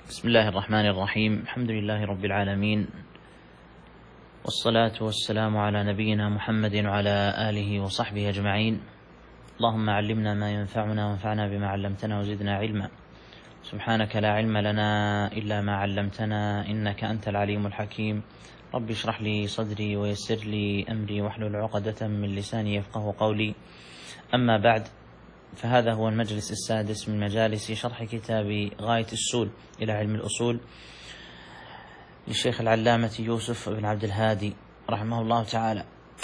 بسم الله الرحمن الرحيم. الحمد لله رب العالمين، والصلاة والسلام على نبينا محمد وعلى آله وصحبه أجمعين. اللهم علمنا ما ينفعنا وانفعنا بما علمتنا وزدنا علما. سبحانك لا علم لنا إلا ما علمتنا إنك أنت العليم الحكيم. رب اشرح لي صدري ويسر لي أمري واحلل عقدة من لساني يفقه قولي. أما بعد، فهذا هو المجلس السادس من مجالس شرح كتاب غاية السول إلى علم الأصول للشيخ العلامة يوسف بن عبد الهادي رحمه الله تعالى.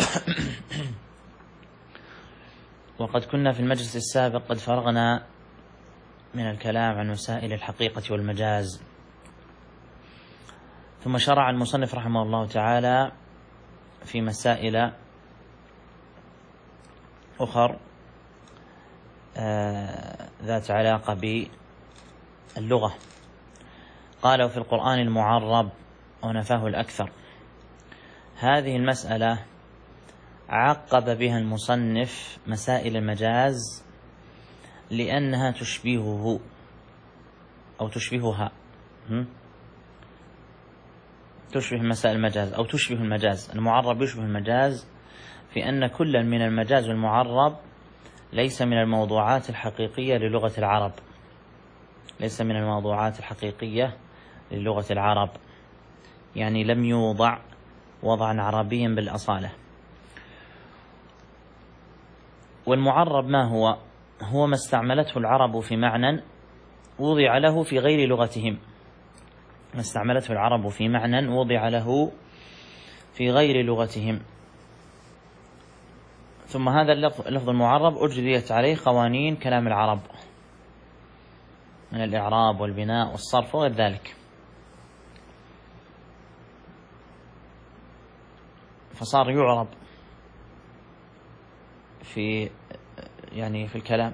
وقد كنا في المجلس السابق قد فرغنا من الكلام عن مسائل الحقيقة والمجاز، ثم شرع المصنف رحمه الله تعالى في مسائل أخر ذات علاقة باللغة. قال: وفي القرآن المعرب ونفاه الأكثر. هذه المسألة عقب بها المصنف مسائل المجاز لأنها تشبهه أو تشبهها، تشبه مسائل المجاز أو تشبه المجاز. المعرب يشبه المجاز في أن كلا من المجاز والمعرب ليس من الموضوعات الحقيقية للغة العرب، ليس من الموضوعات الحقيقية للغة العرب، يعني لم يوضع وضعا عربيا بالأصالة. والمعرب ما هو؟ هو ما استعملته العرب في معنى وضع له في غير لغتهم، ما استعملته العرب في معنى وضع له في غير لغتهم. ثم هذا اللفظ المعرب أجريت عليه قوانين كلام العرب من الإعراب والبناء والصرف وغير ذلك، فصار يعرب في الكلام،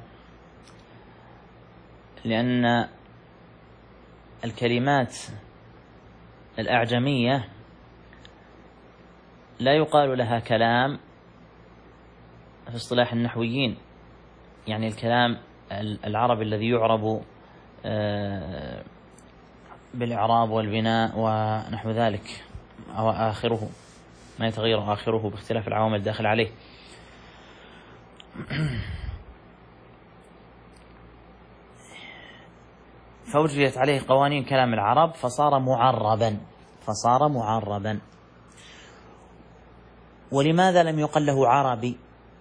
لأن الكلمات الأعجمية لا يقال لها كلام في اصطلاح النحويين، يعني الكلام العربي الذي يعرب بالإعراب والبناء ونحو ذلك، أو آخره ما يتغير آخره باختلاف العوامل الداخل عليه. فأجريت عليه قوانين كلام العرب فصار معربا. ولماذا لم يقل له عربي؟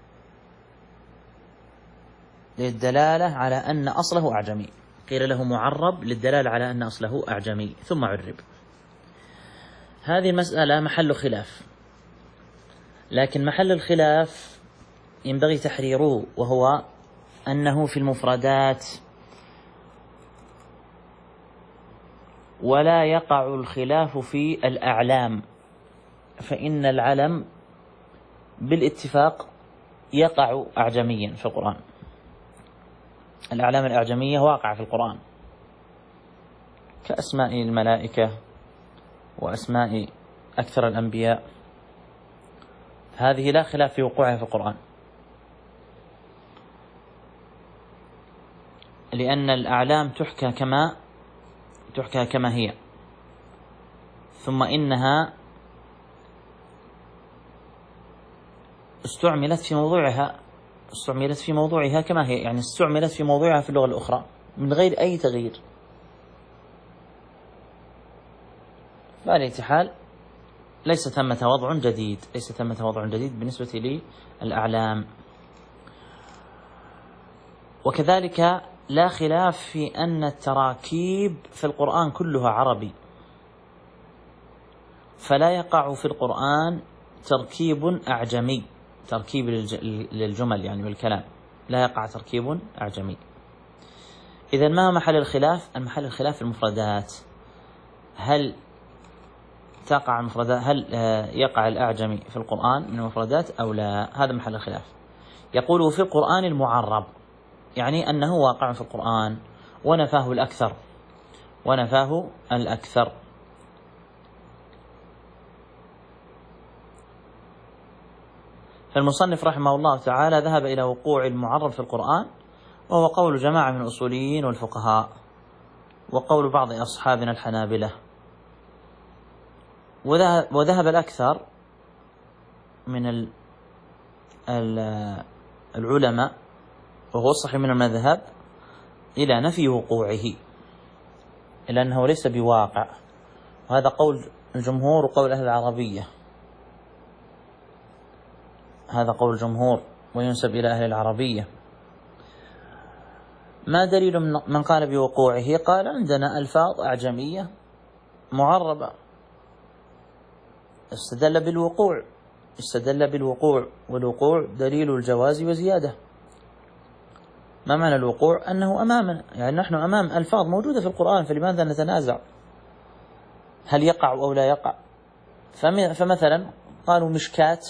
للدلالة على أن أصله أعجمي. قيل له معرب للدلالة على أن أصله أعجمي ثم عرب. هذه المسألة محل خلاف، لكن محل الخلاف ينبغي تحريره، وهو أنه في المفردات، ولا يقع الخلاف في الأعلام، فإن العلم بالاتفاق يقع أعجميا في القرآن. الأعلام الأعجمية واقعة في القرآن كأسماء الملائكة وأسماء أكثر الأنبياء، هذه لا خلاف في وقوعها في القرآن، لأن الأعلام تحكى كما هي، ثم إنها استعملت في موضوعها كما هي، يعني استعملت في موضوعها في اللغة الأخرى من غير أي تغيير. فعلى أي حال ليس ثمة وضع جديد بالنسبة للأعلام. وكذلك لا خلاف في أن التراكيب في القرآن كلها عربي، فلا يقع في القرآن تركيب أعجمي، تركيب للجمل يعني بالكلام، لا يقع تركيب أعجمي. إذن ما محل الخلاف؟ المحل الخلاف في المفردات، هل يقع الأعجمي في القرآن من المفردات أو لا؟ هذا محل الخلاف. يقول في القرآن المعرب، يعني أنه واقع في القرآن، ونفاه الأكثر. فالمصنف رحمه الله تعالى ذهب إلى وقوع المعرب في القرآن، وهو قول جماعة من الأصوليين والفقهاء، وقول بعض أصحابنا الحنابلة. وذهب الأكثر من العلماء وهو الصحيح من المذهب إلى نفي وقوعه، إلا أنه ليس بواقع، وهذا قول الجمهور وقول أهل العربية. هذا قول الجمهور وينسب إلى أهل العربية. ما دليل من قال بوقوعه؟ قال عندنا ألفاظ أعجمية معربة، استدل بالوقوع، والوقوع دليل الجواز وزيادة. ما معنى الوقوع؟ أنه أمامنا، يعني نحن أمام ألفاظ موجودة في القرآن، فلماذا نتنازع هل يقع أو لا يقع؟ فمثلا قالوا مشكاة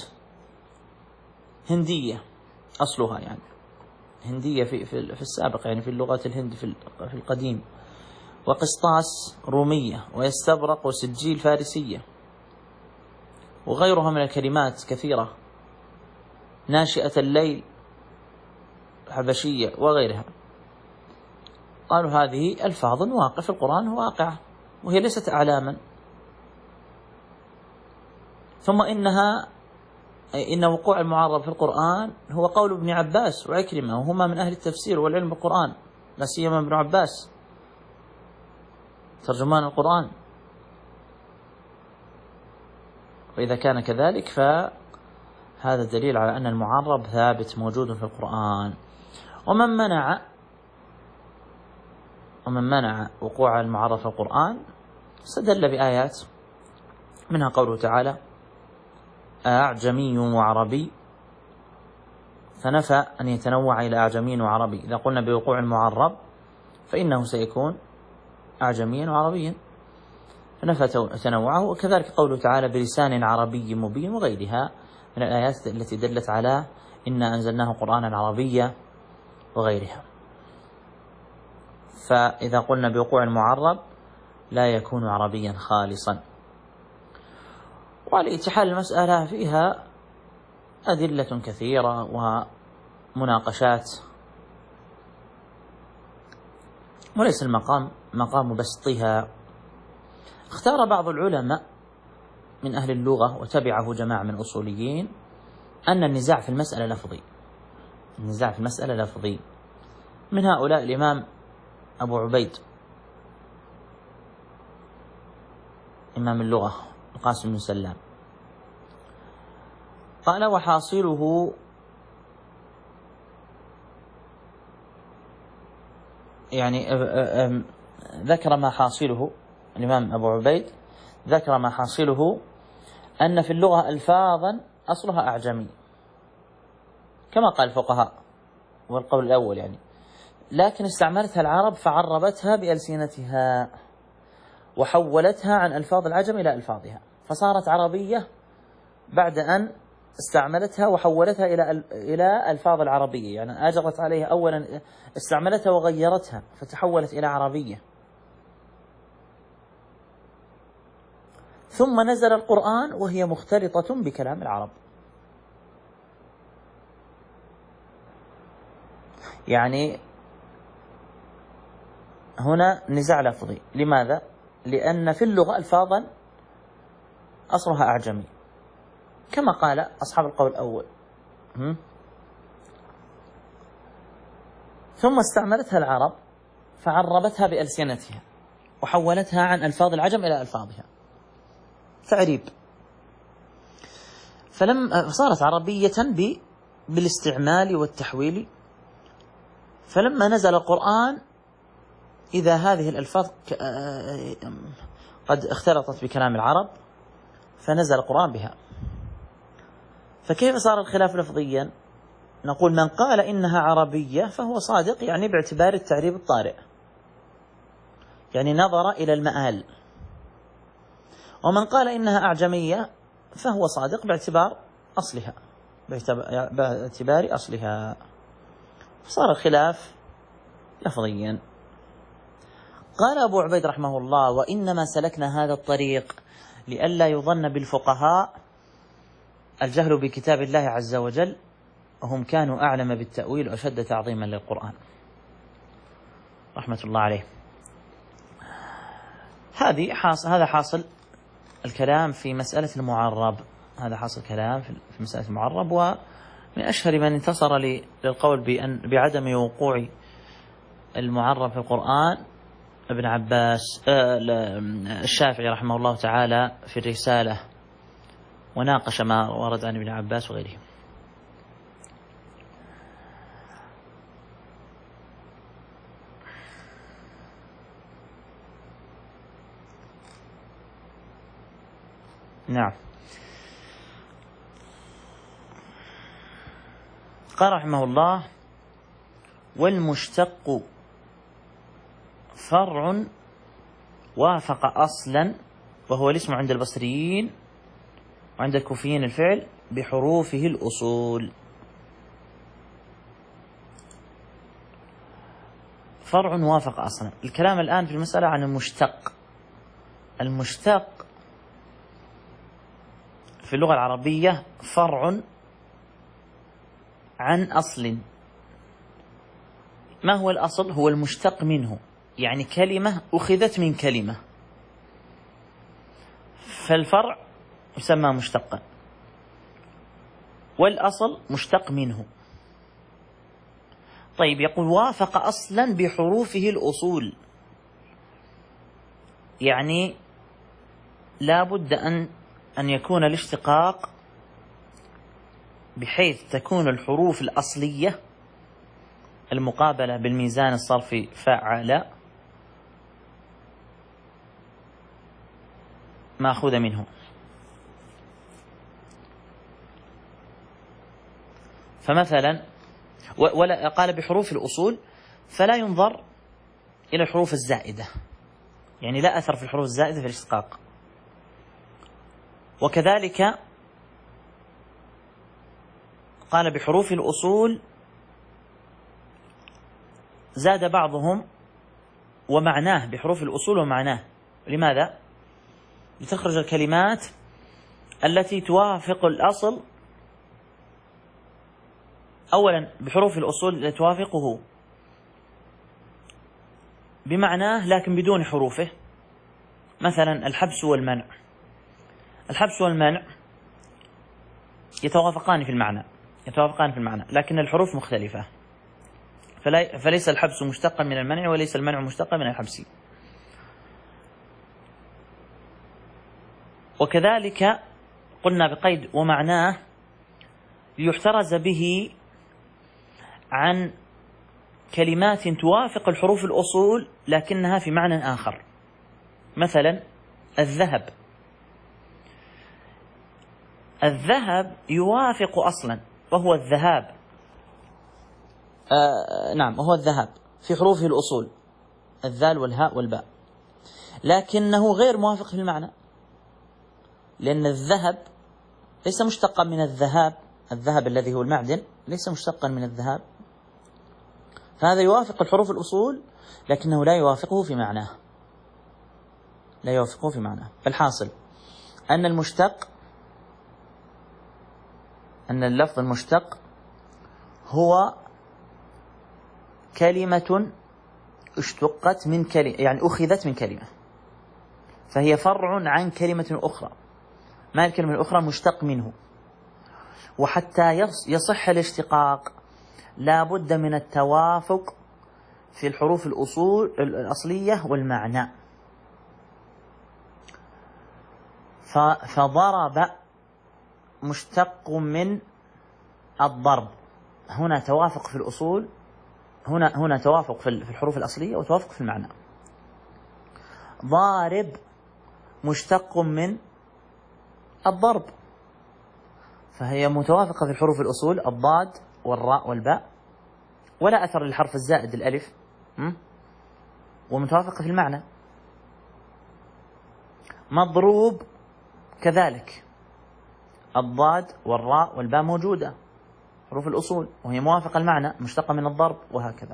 هندية أصلها، يعني هندية في السابق، يعني في اللغات الهند في القديم، وقسطاس رومية، ويستبرق وسجيل فارسية، وغيرها من الكلمات كثيرة، ناشئة الليل حبشية وغيرها. قالوا هذه ألفاظ واقع في القرآن واقعة، وهي ليست أعلاما. ثم إن وقوع المعرب في القرآن هو قول ابن عباس وعكرمة، وهما من أهل التفسير والعلم بالقرآن، لا سيما ابن عباس ترجمان القرآن. وإذا كان كذلك فهذا دليل على أن المعرب ثابت موجود في القرآن. ومن منع وقوع المعرب في القرآن استدل بآيات، منها قوله تعالى أعجمي وعربي، فنفى أن يتنوع إلى أعجمي وعربي. إذا قلنا بوقوع المعرب فإنه سيكون أعجميا وعربيا، فنفى تنوعه. وكذلك قوله تعالى بلسان عربي مبين، وغيرها من الآيات التي دلت على إنا أنزلناه قرآنا عربيا وغيرها. فإذا قلنا بوقوع المعرب لا يكون عربيا خالصا. ولإتحال المسألة فيها أدلة كثيرة ومناقشات، وليس مقام بسطها. اختار بعض العلماء من أهل اللغة وتبعه جماعة من الأصوليين أن النزاع في المسألة لفظي. من هؤلاء الإمام أبو عبيد إمام اللغة القاسم بن سلام، قال وحاصله، يعني ذكر ما حاصله الإمام أبو عبيد، ذكر ما حاصله أن في اللغة ألفاظا أصلها أعجمي كما قال الفقهاء، والقول الأول يعني، لكن استعملتها العرب فعربتها بألسنتها وحولتها عن ألفاظ العجم إلى ألفاظها، فصارت عربية بعد أن استعملتها وحولتها إلى ألفاظ العربية، يعني أجرت عليها أولا، استعملتها وغيرتها فتحولت إلى عربية. ثم نزل القرآن وهي مختلطة بكلام العرب. يعني هنا نزاع لفظي. لماذا؟ لأن في اللغة ألفاظا أصلها أعجمي كما قال أصحاب القول الأول، ثم استعملتها العرب فعربتها بألسنتها وحولتها عن ألفاظ العجم إلى ألفاظها، تعريب، فصارت عربية بالاستعمال والتحويل. فلما نزل القرآن إذا هذه الألفاظ قد اختلطت بكلام العرب فنزل القرآن بها. فكيف صار الخلاف لفظيا؟ نقول من قال إنها عربية فهو صادق، يعني باعتبار التعريب الطارئ، يعني نظر إلى المآل. ومن قال إنها أعجمية فهو صادق باعتبار أصلها، فصار الخلاف لفظيا. قال أبو عبيد رحمه الله وإنما سلكنا هذا الطريق لئلا يظن بالفقهاء الجهل بكتاب الله عز وجل، وهم كانوا أعلم بالتأويل وأشد تعظيما للقرآن، رحمة الله عليه. هذا حاصل الكلام في مسألة المعرب. هذا حاصل كلام في مسألة المعرب. ومن أشهر من انتصر للقول بعدم وقوع المعرب في القرآن ابن عباس، الشافعي رحمه الله تعالى في الرسالة، وناقش ما ورد عن ابن عباس وغيره. نعم. قال رحمه الله: والمشتق فرع وافق أصلا، وهو الاسم عند البصريين وعند الكوفيين الفعل بحروفه الأصول. فرع وافق أصلا. الكلام الآن في المسألة عن المشتق. المشتق في اللغة العربية فرع عن أصل. ما هو الأصل؟ هو المشتق منه، يعني كلمة أخذت من كلمة، فالفرع يسمى مشتقا، والأصل مشتق منه. طيب، يقول وافق أصلا بحروفه الأصول، يعني لا بد أن يكون الاشتقاق بحيث تكون الحروف الأصلية المقابلة بالميزان الصرفي فعل مأخوذ منه. فمثلا ولا قال بحروف الأصول، فلا ينظر إلى الحروف الزائدة، يعني لا أثر في الحروف الزائدة في الاشتقاق. وكذلك قال بحروف الأصول، زاد بعضهم ومعناه، بحروف الأصول ومعناه. لماذا؟ لتخرج الكلمات التي توافق الأصل. أولا بحروف الأصول التي توافقه بمعناه لكن بدون حروفه. مثلا الحبس والمنع. الحبس والمنع يتوافقان في المعنى لكن الحروف مختلفة، فليس الحبس مشتقا من المنع، وليس المنع مشتقا من الحبس. وكذلك قلنا بقيد ومعناه ليحترز به عن كلمات توافق الحروف الأصول لكنها في معنى آخر. مثلا الذهب. الذهب يوافق أصلا وهو الذهاب، نعم، وهو الذهاب في حروفه الأصول، الذال والهاء والباء، لكنه غير موافق في المعنى، لأن الذهب ليس مشتقا من الذهاب. الذهب الذي هو المعدن ليس مشتقا من الذهاب، فهذا يوافق الحروف الأصول لكنه لا يوافقه في معناه. فالحاصل أن اللفظ المشتق هو كلمة اشتقت من كلمة، يعني أخذت من كلمة، فهي فرع عن كلمة أخرى. ما الكلمة الأخرى؟ مشتق منه. وحتى يصح الاشتقاق لا بد من التوافق في الحروف الأصول الأصلية والمعنى. فضرب مشتق من الضرب، هنا توافق في الأصول، هنا توافق في الحروف الأصلية وتوافق في المعنى. ضارب مشتق من الضرب، فهي متوافقة في الحروف الأصول، الضاد والراء والباء، ولا أثر للحرف الزائد الألف، ومتوافقة في المعنى. مضروب كذلك، الضاد والراء والباء موجودة حروف الأصول وهي موافقة المعنى، مشتقة من الضرب، وهكذا.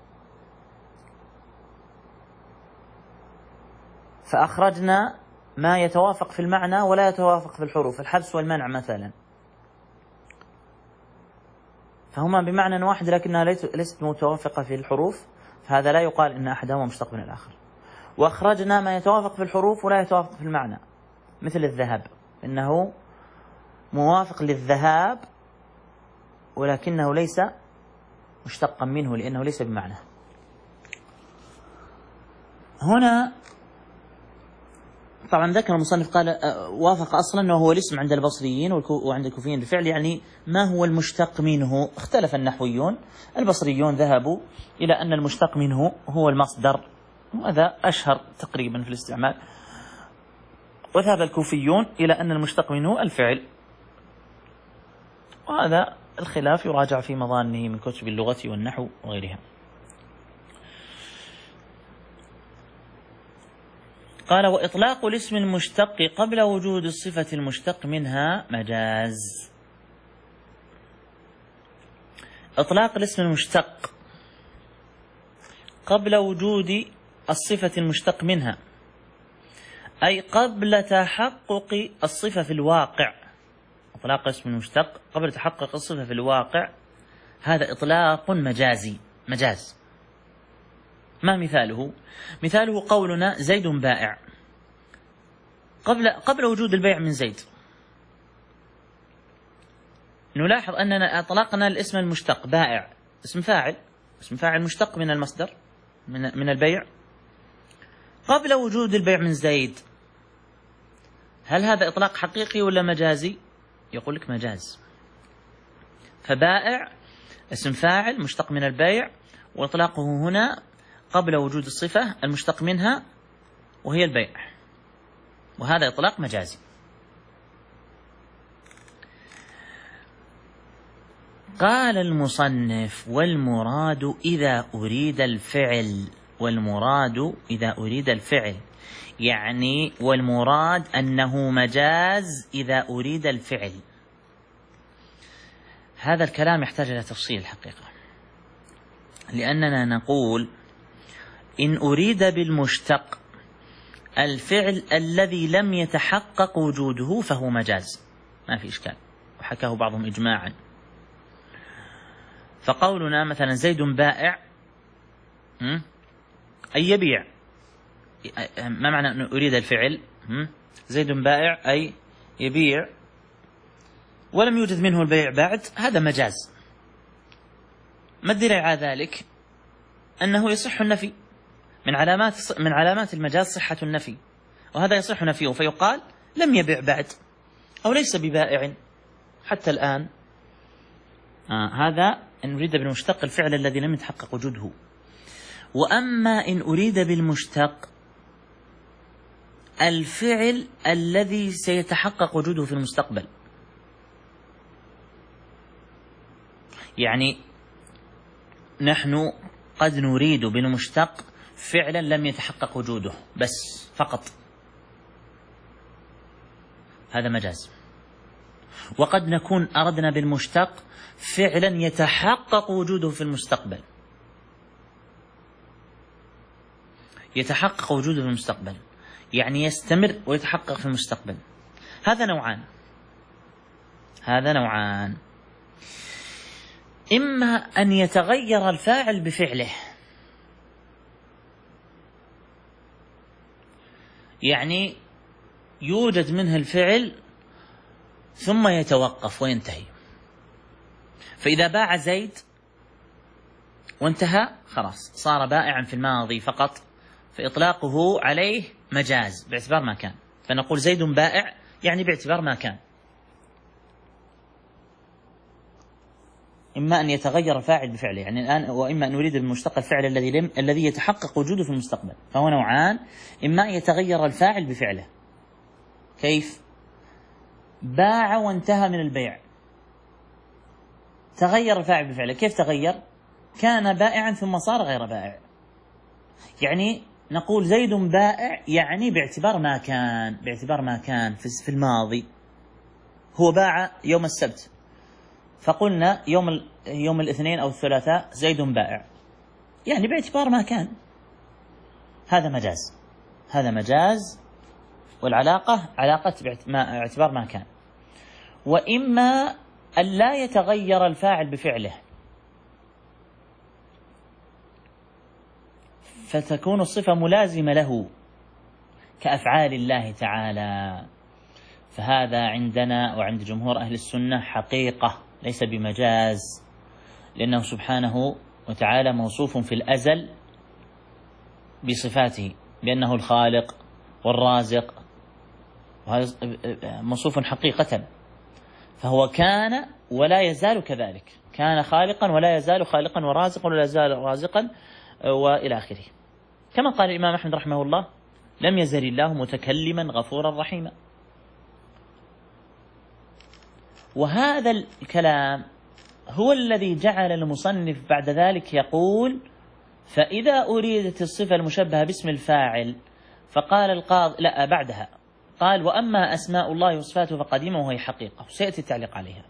فأخرجنا ما يتوافق في المعنى ولا يتوافق في الحروف، الحبس والمنع مثلا، فهما بمعنى واحد لكنها ليست متوافقة في الحروف، فهذا لا يقال إن أحدهما مشتق من الآخر. وأخرجنا ما يتوافق في الحروف ولا يتوافق في المعنى، مثل الذهب، إنه موافق للذهاب ولكنه ليس مشتقا منه لأنه ليس بمعنى. هنا طبعا ذكر المصنف قال وافق أصلا أنه هو الاسم عند البصريين وعند الكوفيين الفعل، يعني ما هو المشتق منه. اختلف النحويون، البصريون ذهبوا إلى أن المشتق منه هو المصدر، وهذا أشهر تقريبا في الاستعمال، وذهب الكوفيون إلى أن المشتق منه الفعل، وهذا الخلاف يراجع في مظانه من كتب اللغة والنحو وغيرها. قال: وإطلاق الاسم المشتق قبل وجود الصفة المشتق منها مجاز. إطلاق الاسم المشتق قبل وجود الصفة المشتق منها، أي قبل تحقق الصفة في الواقع. إطلاق الاسم المشتق قبل تحقق الصفة في الواقع، هذا إطلاق مجازي، مجاز. ما مثاله؟ مثاله قولنا زيد بائع، قبل وجود البيع من زيد. نلاحظ أننا أطلقنا الاسم المشتق بائع، اسم فاعل مشتق من المصدر من البيع قبل وجود البيع من زيد. هل هذا إطلاق حقيقي ولا مجازي؟ يقول لك مجاز. فبائع اسم فاعل مشتق من البيع، وإطلاقه هنا قبل وجود الصفة المشتق منها وهي البيع، وهذا إطلاق مجازي. قال المصنف: والمراد إذا أريد الفعل. والمراد إذا أريد الفعل، يعني والمراد أنه مجاز إذا أريد الفعل. هذا الكلام يحتاج إلى تفصيل الحقيقة، لأننا نقول إن أريد بالمشتق الفعل الذي لم يتحقق وجوده فهو مجاز، ما في إشكال، وحكاه بعضهم إجماعا. فقولنا مثلا زيد بائع أي يبيع، ما معنى أن أريد الفعل؟ زيد بائع أي يبيع ولم يوجد منه البيع بعد، هذا مجاز. ما الدليل على ذلك؟ أنه يصح النفي، من علامات المجاز صحة النفي، وهذا يصح نفيه، فيقال لم يبع بعد أو ليس ببائع حتى الآن. هذا إن أريد بالمشتق الفعل الذي لم يتحقق وجوده. وأما إن أريد بالمشتق الفعل الذي سيتحقق وجوده في المستقبل، يعني نحن قد نريد بالمشتق فعلا لم يتحقق وجوده بس فقط، هذا مجاز. وقد نكون أردنا بالمشتق فعلا يتحقق وجوده في المستقبل، يتحقق وجوده في المستقبل يعني يستمر ويتحقق في المستقبل. هذا نوعان، إما أن يتغير الفاعل بفعله، يعني يوجد منه الفعل ثم يتوقف وينتهي، فإذا باع زيد وانتهى خلاص صار بائعا في الماضي فقط، فإطلاقه عليه مجاز باعتبار ما كان، فنقول زيد بائع يعني باعتبار ما كان. إما أن يتغير الفاعل بفعله يعني الآن، وإما أن نريد بالمشتق الفعل الذي يتحقق وجوده في المستقبل، فهو نوعان، إما أن يتغير الفاعل بفعله. كيف؟ باع وانتهى من البيع، تغير الفاعل بفعله. كيف تغير؟ كان بائعا ثم صار غير بائع، يعني نقول زيد بائع يعني باعتبار ما كان في الماضي. هو باع يوم السبت، فقلنا يوم الاثنين أو الثلاثاء زيد بائع، يعني باعتبار ما كان، هذا مجاز، والعلاقة علاقة اعتبار ما كان. وإما أن لا يتغير الفاعل بفعله، فتكون الصفة ملازمة له كأفعال الله تعالى. فهذا عندنا وعند جمهور أهل السنة حقيقة ليس بمجاز، لأنه سبحانه وتعالى موصوف في الأزل بصفاته بأنه الخالق والرازق، وهذا موصوف حقيقة. فهو كان ولا يزال كذلك، كان خالقا ولا يزال خالقا، ورازقا ولا يزال رازقا، وإلى آخره. كما قال الإمام أحمد رحمه الله: لم يزل الله متكلما غفورا رحيما. وهذا الكلام هو الذي جعل المصنف بعد ذلك يقول: فإذا أريدت الصفة المشبهة باسم الفاعل فقال القاضي لا بعدها قال: وأما أسماء الله وصفاته فقديمة وهي حقيقة. سيأتي التعليق عليها.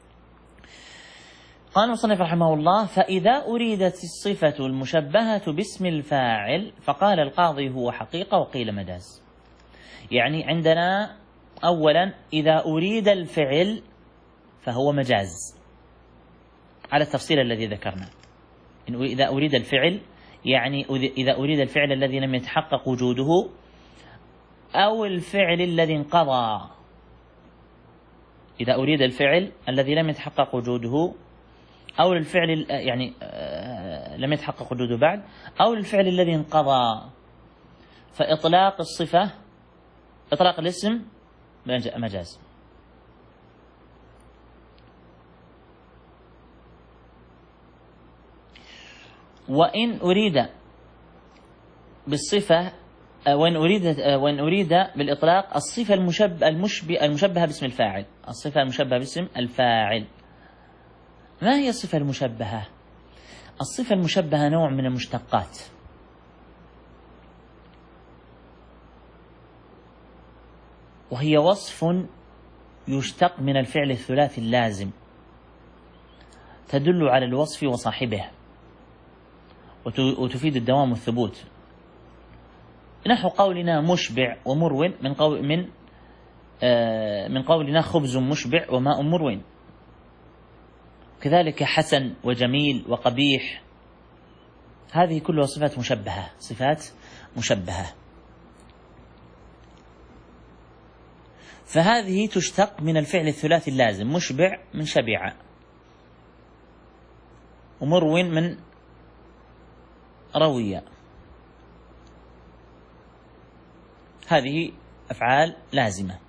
قال المصنف رحمه الله: فإذا أريدت الصفة المشبهة باسم الفاعل فقال القاضي هو حقيقة وقيل مجاز. يعني عندنا أولا إذا أريد الفعل فهو مجاز على التفصيل الذي ذكرنا. إذا أريد الفعل يعني إذا أريد الفعل الذي لم يتحقق وجوده، أو الفعل الذي انقضى. إذا أريد الفعل الذي لم يتحقق وجوده، أو الفعل يعني لم يتحقق وجوده بعد، أو الفعل الذي انقضى، فإطلاق الصفة إطلاق الاسم مجاز. وإن أريد بالصفة وإن أريد بالإطلاق الصفة المشبهة باسم الفاعل، الصفة المشبهة باسم الفاعل. ما هي الصفة المشبهة؟ الصفة المشبهة نوع من المشتقات، وهي وصف يشتق من الفعل الثلاثي اللازم، تدل على الوصف وصاحبه وتفيد الدوام والثبوت، نحو قولنا مشبع ومرو من قولنا خبز مشبع وماء مرو. كذلك حسن وجميل وقبيح، هذه كلها صفات مشبهة، صفات مشبهة. فهذه تشتق من الفعل الثلاثي اللازم، مشبع من شبع، ومرو من روية. هذه أفعال لازمة.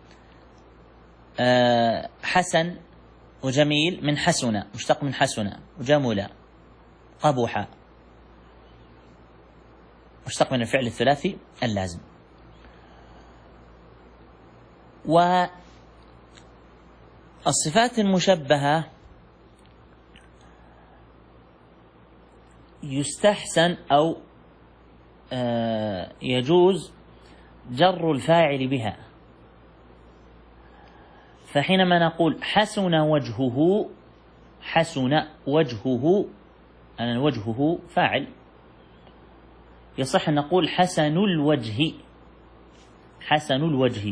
حسن وجميل من حسن، مشتق من حسن، وجمل قبح، مشتق من الفعل الثلاثي اللازم. والصفات المشبهة يستحسن أو يجوز جر الفاعل بها. فحينما نقول حسن وجهه، حسن وجهه أن وجهه فاعل، يصح أن نقول حسن الوجه، حسن الوجه.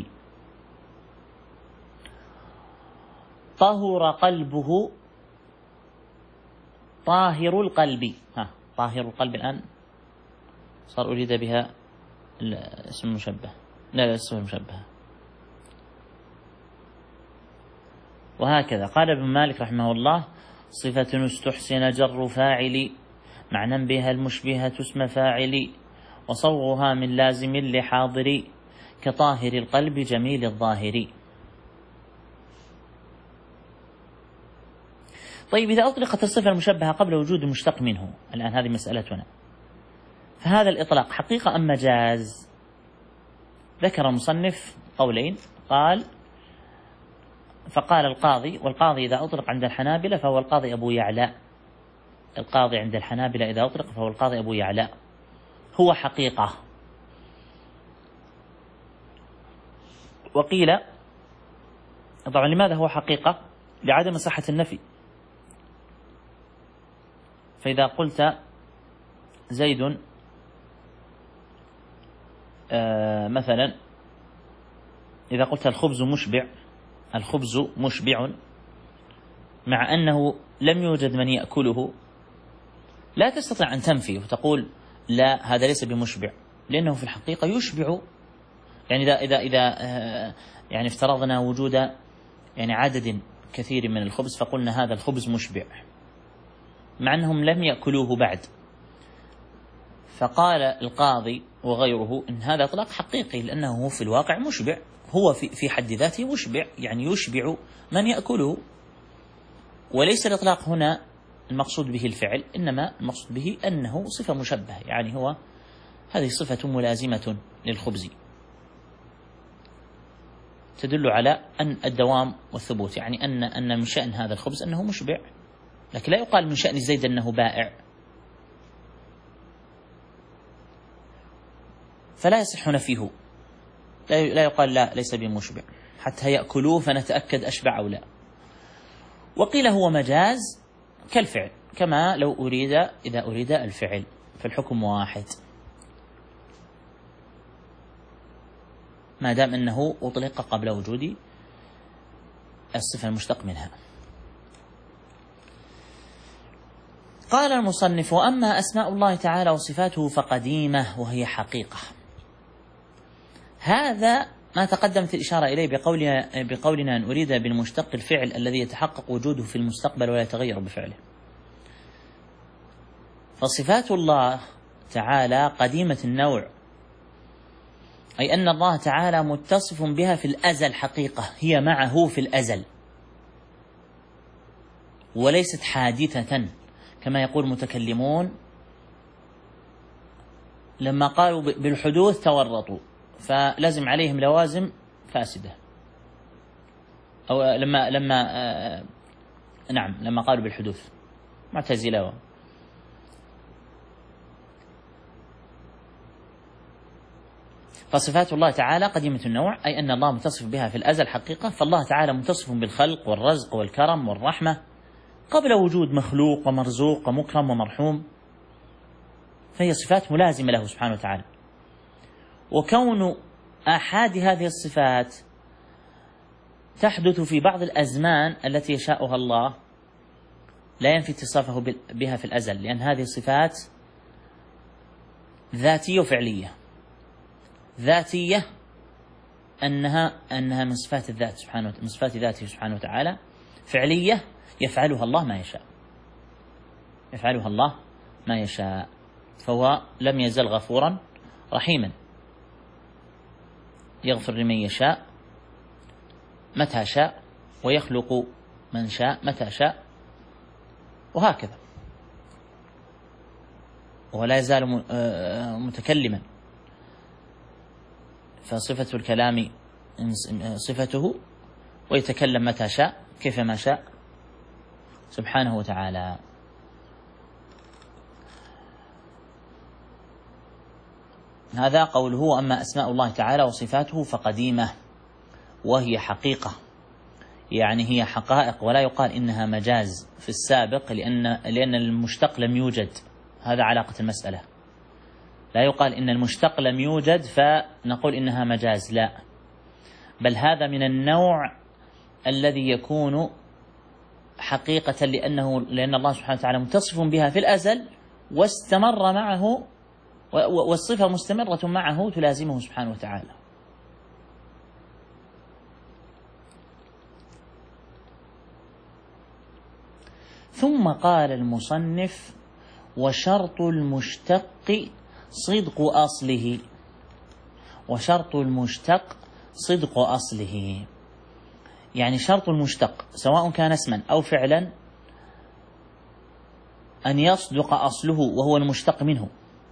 طهر قلبه، طاهر القلب. طاهر القلب الآن صار أريد بها الاسم المشبه، لا الاسم المشبه. وهكذا قال ابن مالك رحمه الله: صفة استحسن جر فاعل معنى بها المشبهة اسم فاعل، وصوغها من لازم لحاضر كطاهر القلب جميل الظاهر. طيب إذا أطلقت الصفة المشبهة قبل وجود المشتق منه، الآن هذه مسألتنا، فهذا الإطلاق حقيقة أم مجاز؟ ذكر المصنف قولين، فقال القاضي، والقاضي إذا أطلق عند الحنابلة فهو القاضي أبو يعلى، القاضي عند الحنابلة إذا أطلق فهو القاضي أبو يعلى، هو حقيقة. وقيل طبعا لماذا هو حقيقة؟ لعدم صحة النفي. فإذا قلت زيد مثلا، إذا قلت الخبز مشبع، الخبز مشبع، مع أنه لم يوجد من يأكله، لا تستطيع أن تنفي وتقول لا، هذا ليس بمشبع، لأنه في الحقيقة يشبع. يعني إذا يعني افترضنا وجود يعني عدد كثير من الخبز فقلنا هذا الخبز مشبع، مع أنهم لم يأكلوه بعد. فقال القاضي وغيره إن هذا إطلاق حقيقي، لأنه هو في الواقع مشبع، هو في حد ذاته مشبع، يعني يشبع من يأكله. وليس الإطلاق هنا المقصود به الفعل، إنما المقصود به أنه صفة مشبهة، يعني هو هذه صفة ملازمة للخبز تدل على أن الدوام والثبوت، يعني أن من شأن هذا الخبز أنه مشبع، لكن لا يقال من شأن زيد أنه بائع. فلا يصح نفيه، لا يقال لا ليس بمشبع حتى يأكلوه فنتأكد أشبع أو لا. وقيل هو مجاز كالفعل، كما لو إذا أريد الفعل فالحكم واحد ما دام أنه أطلق قبل وجود الصفة المشتق منها. قال المصنف: وأما أسماء الله تعالى وصفاته فقديمة وهي حقيقة. هذا ما تقدمت الإشارة إليه بقولنا أن أريد بالمشتق الفعل الذي يتحقق وجوده في المستقبل ولا يتغير بفعله. فصفات الله تعالى قديمة النوع، أي أن الله تعالى متصف بها في الأزل حقيقة، هي معه في الأزل وليست حادثة كما يقول المتكلمون لما قالوا بالحدوث تورطوا فلازم عليهم لوازم فاسدة، أو لما قالوا بالحدوث معتزلة. فصفات الله تعالى قديمة النوع، أي أن الله متصف بها في الأزل حقيقة، فالله تعالى متصف بالخلق والرزق والكرم والرحمة قبل وجود مخلوق ومرزوق ومكرم ومرحوم، فهي صفات ملازمة له سبحانه وتعالى. وكون آحاد هذه الصفات تحدث في بعض الأزمان التي يشاءها الله لا ينفي اتصافه بها في الأزل، لأن هذه الصفات ذاتية وفعلية. ذاتية أنها من صفات الذات سبحانه، من صفات ذاته سبحانه وتعالى. فعلية يفعلها الله ما يشاء، يفعلها الله ما يشاء، فهو لم يزل غفورا رحيما، يغفر لمن يشاء متى شاء ويخلق من شاء متى شاء، وهكذا. ولا يزال متكلما، فصفة الكلام صفته، ويتكلم متى شاء كيفما شاء سبحانه وتعالى. هذا قوله: أما أسماء الله تعالى وصفاته فقديمة وهي حقيقة، يعني هي حقائق، ولا يقال إنها مجاز في السابق لأن المشتق لم يوجد. هذا علاقة المسألة، لا يقال إن المشتق لم يوجد فنقول إنها مجاز، لا، بل هذا من النوع الذي يكون حقيقة لأن الله سبحانه وتعالى متصف بها في الأزل واستمر معه، والصفة مستمرة معه تلازمه سبحانه وتعالى. ثم قال المصنف: وشرط المشتق صدق أصله. وشرط المشتق صدق أصله، يعني شرط المشتق سواء كان اسما أو فعلا أن يصدق أصله وهو المشتق منه،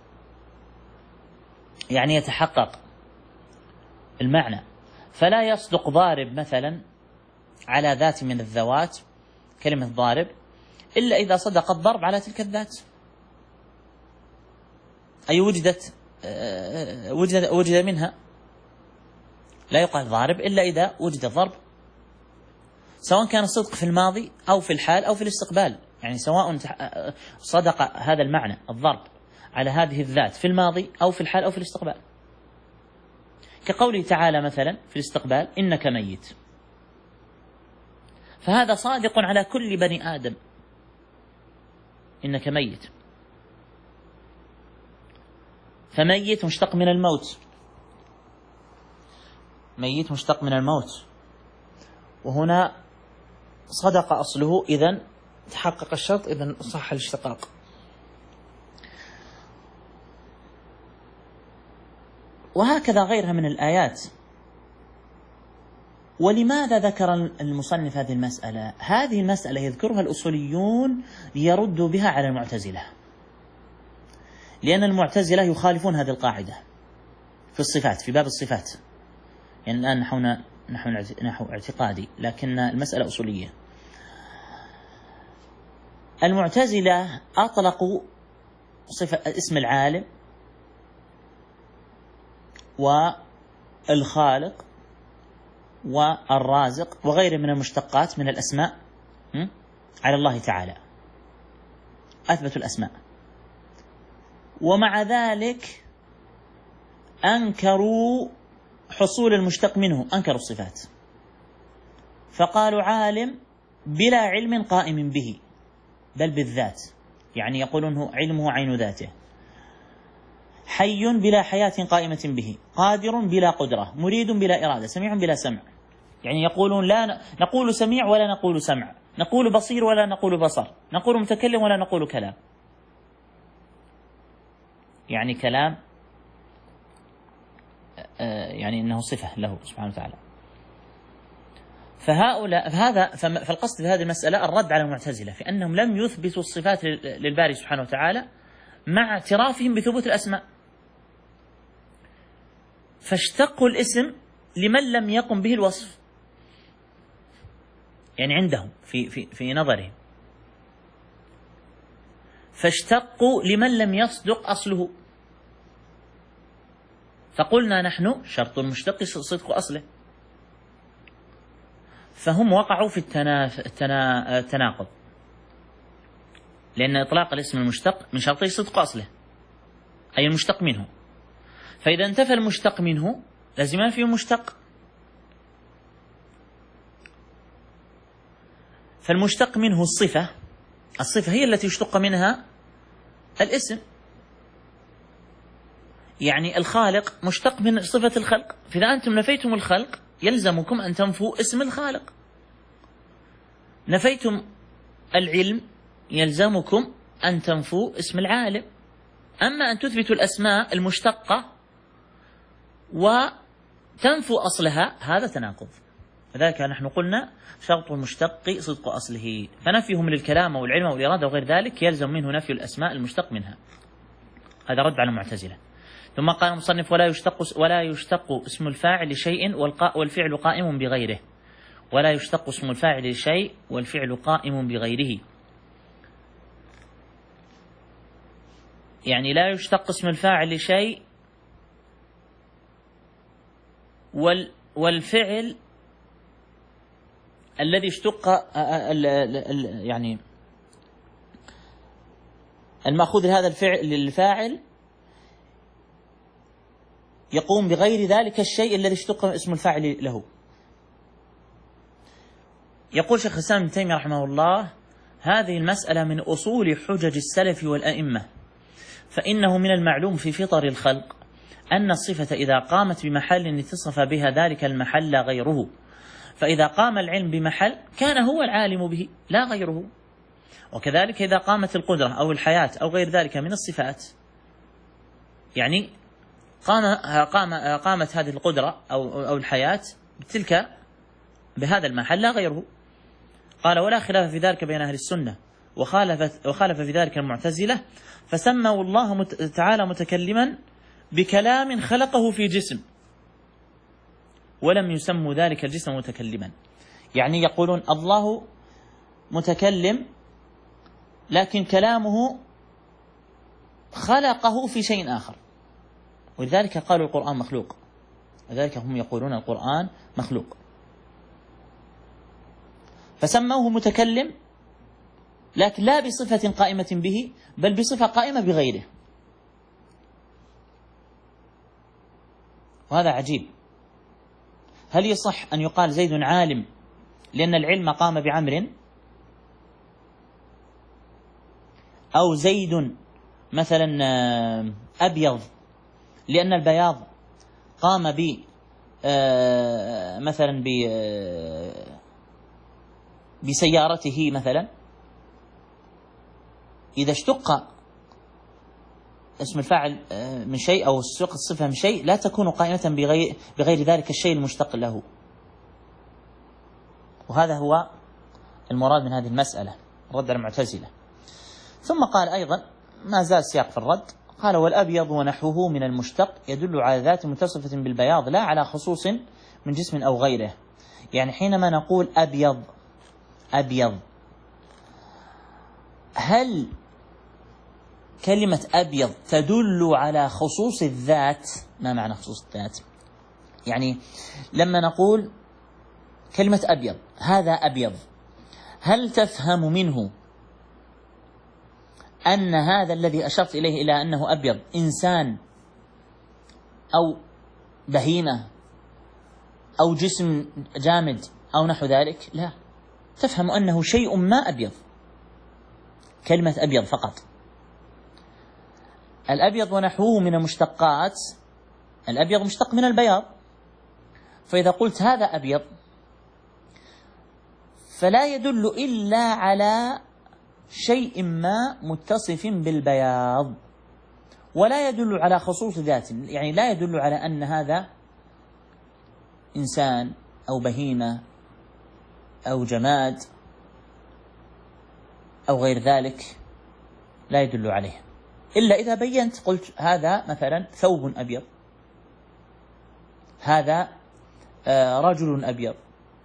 يعني يتحقق المعنى. فلا يصدق ضارب مثلا على ذات من الذوات، كلمة ضارب، إلا إذا صدق الضرب على تلك الذات، أي وجد منها. لا يقال ضارب إلا إذا وجد الضرب، سواء كان الصدق في الماضي أو في الحال أو في الاستقبال، يعني سواء صدق هذا المعنى الضرب على هذه الذات في الماضي أو في الحال أو في الاستقبال، كقوله تعالى مثلا في الاستقبال: إنك ميت، فهذا صادق على كل بني آدم، إنك ميت. فميت مشتق من الموت، ميت مشتق من الموت، وهنا صدق أصله، إذن تحقق الشرط، إذن صح الاشتقاق. وهكذا غيرها من الآيات. ولماذا ذكر المصنف هذه المسألة؟ هذه المسألة يذكرها الأصوليون ليردوا بها على المعتزلة، لأن المعتزلة يخالفون هذه القاعدة في الصفات، في باب الصفات. يعني الآن نحو اعتقادي، لكن المسألة أصولية. المعتزلة أطلقوا صفة اسم العالم والخالق والرازق وغيره من المشتقات من الأسماء على الله تعالى، أثبتوا الأسماء، ومع ذلك أنكروا حصول المشتق منه، أنكروا الصفات، فقالوا عالم بلا علم قائم به، بل بالذات، يعني يقولون علمه عين ذاته، حي بلا حياة قائمة به، قادر بلا قدرة، مريد بلا إرادة، سميع بلا سمع. يعني يقولون لا نقول سميع ولا نقول سمع، نقول بصير ولا نقول بصر، نقول متكلم ولا نقول كلام، يعني كلام يعني إنه صفة له سبحانه وتعالى. فهؤلاء فالقصد في هذه المسألة الرد على المعتزلة في أنهم لم يثبتوا الصفات للباري سبحانه وتعالى مع اعترافهم بثبوت الأسماء، فاشتقوا الاسم لمن لم يقم به الوصف، يعني عندهم في نظرهم، فاشتقوا لمن لم يصدق أصله. فقلنا نحن شرط المشتق صدق أصله، فهم وقعوا في التناقض، لأن إطلاق الاسم المشتق من شرطه صدق أصله، أي المشتق منه، فإذا انتفى المشتق منه لازم ما فيه مشتق. فالمشتق منه الصفة هي التي يشتق منها الاسم، يعني الخالق مشتق من صفة الخلق، فإذا أنتم نفيتم الخلق يلزمكم أن تنفوا اسم الخالق، نفيتم العلم يلزمكم أن تنفوا اسم العالم. أما أن تثبتوا الأسماء المشتقة وتنفوا أصلها هذا تناقض، لذلك نحن قلنا شرط المشتق صدق أصله، فنفيهم للكلام والعلم والإرادة وغير ذلك يلزم منه نفي الأسماء المشتق منها، هذا رد على المعتزلة. ثم قال المصنف ولا يشتق اسم الفاعل لشيء والفعل قائم بغيره، ولا يشتق اسم الفاعل لشيء والفعل قائم بغيره، يعني لا يشتق اسم الفاعل لشيء والفعل الذي اشتق يعني المأخوذ لهذا الفعل للفاعل يقوم بغير ذلك الشيء الذي اشتق اسم الفاعل له. يقول شيخ الإسلام ابن تيمية رحمه الله: هذه المسألة من أصول حجج السلف والأئمة، فإنه من المعلوم في فطر الخلق أن الصفة إذا قامت بمحل اتصف بها ذلك المحل لا غيره، فإذا قام العلم بمحل كان هو العالم به لا غيره، وكذلك إذا قامت القدرة أو الحياة أو غير ذلك من الصفات، يعني قامت هذه القدرة أو الحياة بهذا المحل لا غيره. قال: ولا خلاف في ذلك بين أهل السنة، وخالف في ذلك المعتزلة، فسموا الله تعالى متكلما بكلام خلقه في جسم، ولم يسموا ذلك الجسم متكلما. يعني يقولون الله متكلم لكن كلامه خلقه في شيء آخر، ولذلك قالوا القرآن مخلوق، لذلك هم يقولون القرآن مخلوق، فسموه متكلم لكن لا بصفة قائمة به، بل بصفة قائمة بغيره، وهذا عجيب. هل يصح أن يقال زيد عالم لأن العلم قام بعمر، أو زيد مثلا أبيض لأن البياض قام ب مثلا بسيارته مثلا، إذا اشتق اسم الفاعل من شيء أو اشتق الصفة من شيء لا تكون قائمة بغير ذلك الشيء المشتق له. وهذا هو المراد من هذه المسألة، رد على المعتزلة. ثم قال أيضا ما زال سياق في الرد، قال والأبيض ونحوه من المشتق يدل على ذات متصفة بالبياض لا على خصوص من جسم أو غيره. يعني حينما نقول أبيض، هل كلمة أبيض تدل على خصوص الذات؟ ما معنى خصوص الذات؟ يعني لما نقول كلمة أبيض، هذا أبيض، هل تفهم منه أن هذا الذي أشرت إليه إلى أنه أبيض إنسان أو بهيمة أو جسم جامد أو نحو ذلك؟ لا، تفهم أنه شيء ما أبيض، كلمة أبيض فقط. الأبيض ونحوه من المشتقات، الأبيض مشتق من البياض، فإذا قلت هذا أبيض فلا يدل إلا على شيء ما متصف بالبياض، ولا يدل على خصوص ذات، يعني لا يدل على أن هذا إنسان أو بهيمة أو جماد أو غير ذلك، لا يدل عليه إلا إذا بينت، قلت هذا مثلا ثوب أبيض، هذا رجل أبيض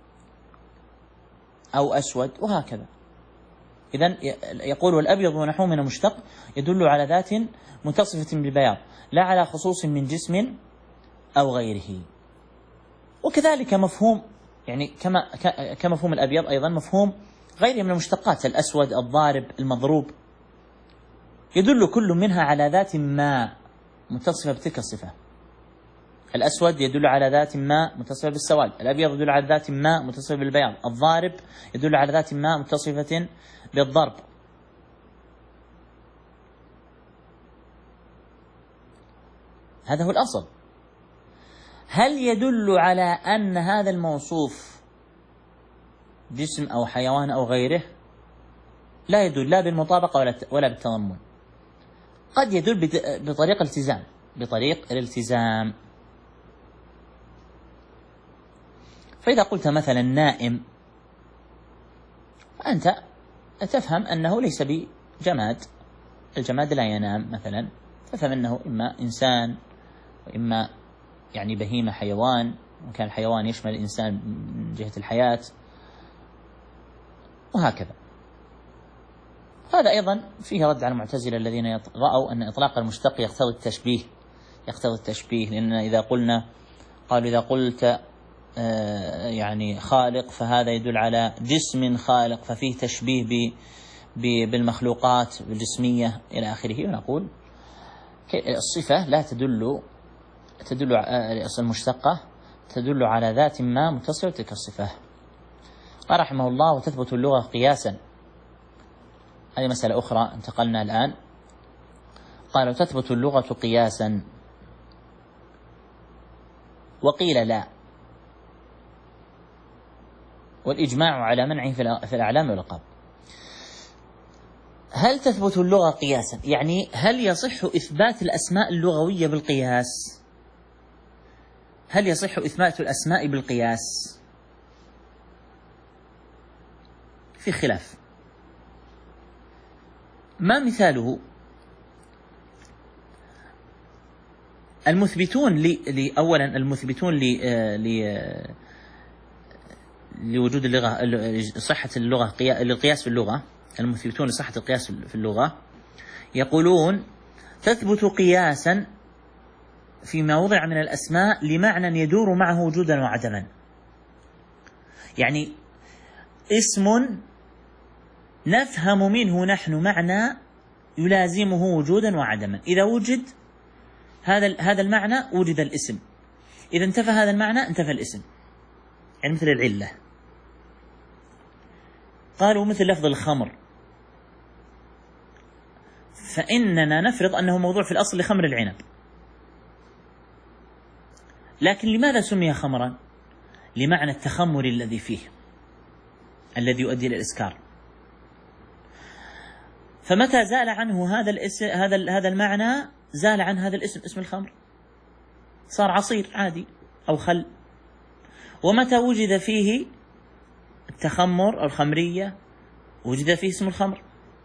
أو أسود، وهكذا. إذن يقول والأبيض ونحوه من المشتق يدل على ذات متصفة بالبياض لا على خصوص من جسم أو غيره. وكذلك مفهوم، يعني كمفهوم الأبيض أيضا مفهوم غيره من المشتقات، الأسود، الضارب، المضروب، يدل كل منها على ذات ما متصفة بتلك الصفة. الأسود يدل على ذات ما متصفة بالسواد، الأبيض يدل على ذات ما متصفة بالبياض، الضارب يدل على ذات ما متصفة بالضرب. هذا هو الأصل. هل يدل على أن هذا الموصوف جسم أو حيوان أو غيره؟ لا يدل، لا بالمطابقة ولا بالتضمن. قد يدل بطريق الالتزام. فإذا قلت مثلا نائم، فأنت تفهم أنه ليس بجماد، الجماد لا ينام مثلا، تفهم أنه إما إنسان وإما يعني بهيمة حيوان، وكان الحيوان يشمل الإنسان من جهة الحياة، وهكذا. هذا أيضا فيه رد على المعتزلة الذين رأوا أن إطلاق المشتق يقتضي التشبيه، لأن قالوا إذا قلت يعني خالق فهذا يدل على جسم خالق، ففيه تشبيه بالمخلوقات الجسمية إلى آخره. ونقول الصفة لا تدل المشتقة تدل على ذات ما متصلة تلك الصفة. قال رحمه الله وتثبت اللغة قياسا، هذه مسألة أخرى انتقلنا الآن. قال وتثبت اللغة قياسا، وقيل لا، والإجماع على منعه في الأعلام والألقاب. هل تثبت اللغة قياسا؟ يعني هل يصح إثبات الأسماء اللغوية بالقياس؟ هل يصح إثبات الأسماء بالقياس؟ في خلاف. ما مثاله؟ المثبتون أولا المثبتون لوجود اللغة، صحة اللغة، للقياس في اللغة، المثبتون لصحة القياس في اللغة يقولون تثبت قياسا فيما وضع من الأسماء لمعنى يدور معه وجودا وعدما. يعني اسم نفهم منه نحن معنى يلازمه وجودا وعدما، إذا وجد هذا المعنى وجد الاسم، إذا انتفى هذا المعنى انتفى الاسم، يعني مثل العلة. قالوا مثل لفظ الخمر، فإننا نفرض أنه موضوع في الأصل لخمر العنب، لكن لماذا سمي خمرا؟ لمعنى التخمر الذي فيه، الذي يؤدي إلى الإسكار. فمتى زال عنه هذا المعنى زال عن هذا الاسم، اسم الخمر، صار عصير عادي أو خل. ومتى وجد فيه التخمر أو الخمرية وجد فيه اسم الخمر.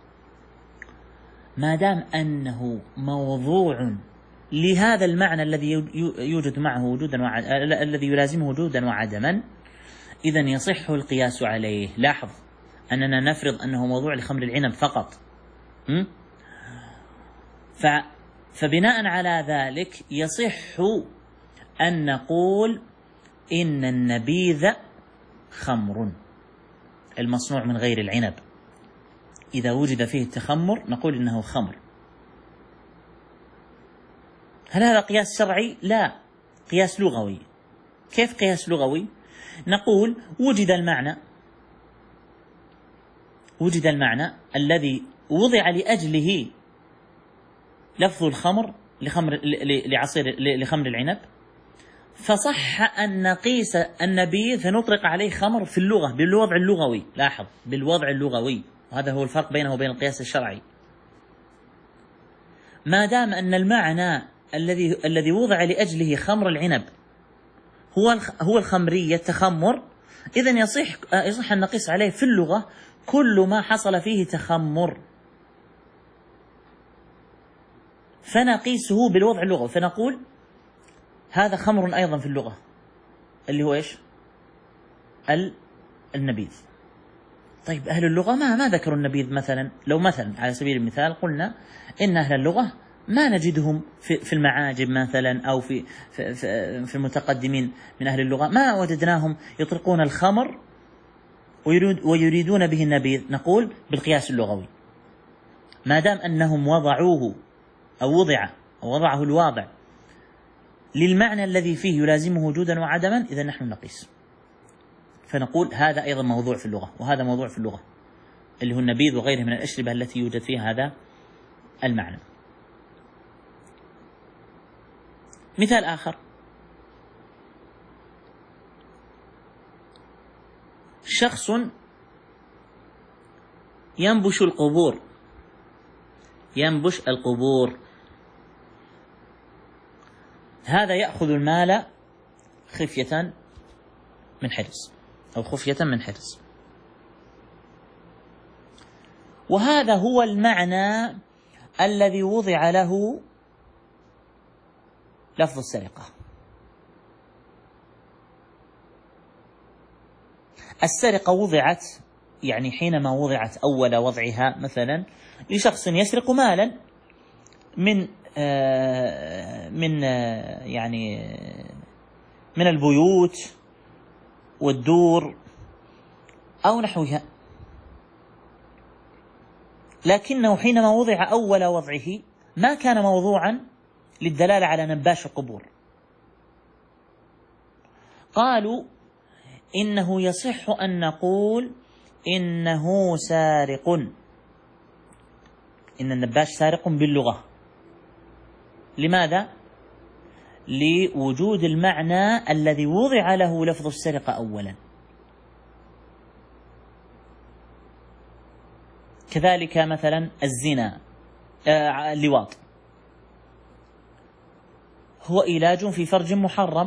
ما دام أنه موضوع لهذا المعنى الذي يوجد معه وجودا الذي يلازمه وجودا وعدما، إذن يصح القياس عليه. لاحظ أننا نفرض أنه موضوع لخمر العنب فقط، فبناء على ذلك يصح أن نقول إن النبيذ خمر المصنوع من غير العنب، إذا وجد فيه التخمر نقول إنه خمر. هل هذا قياس شرعي؟ لا، قياس لغوي. كيف قياس لغوي؟ نقول وجد المعنى الذي وضع لأجله لفظ الخمر لخمر العنب، فصح أن نقيس النبيذ فنطلق عليه خمر في اللغة بالوضع اللغوي. لاحظ، بالوضع اللغوي، وهذا هو الفرق بينه وبين القياس الشرعي. ما دام أن المعنى الذي وضع لأجله خمر العنب هو الخمرية التخمر، إذن يصح أن نقيس عليه في اللغة كل ما حصل فيه تخمر، فنقيسه بالوضع اللغوي، فنقول هذا خمر أيضا في اللغة، اللي هو إيش؟ النبيذ. طيب أهل اللغة ما ذكروا النبيذ مثلا. لو مثلا على سبيل المثال قلنا إن أهل اللغة ما نجدهم في المعاجم مثلا أو في المتقدمين من أهل اللغة، ما وجدناهم يطلقون الخمر ويريدون به النبيذ، نقول بالقياس اللغوي. ما دام أنهم وضعوه أو وضعه الواضع للمعنى الذي فيه يلازمه وجودا وعدما، إذا نحن نقيس، فنقول هذا أيضا موضوع في اللغة وهذا موضوع في اللغة، اللي هو النبيذ وغيره من الأشربة التي يوجد فيها هذا المعنى. مثال آخر: شخص ينبش القبور، هذا يأخذ المال خفية من حرص أو خفية من حرص، وهذا هو المعنى الذي وضع له لفظ السرقة. السرقة وضعت، يعني حينما وضعت أول وضعها مثلا لشخص يسرق مالا من البيوت والدور أو نحوها، لكنه حينما وضع أول وضعه ما كان موضوعا للدلالة على نباش القبور. قالوا إنه يصح أن نقول إنه سارق، إن النباش سارق باللغة. لماذا؟ لوجود المعنى الذي وضع له لفظ السرقة أولا. كذلك مثلا الزنا، اللواط، هو إيلاج في فرج محرم.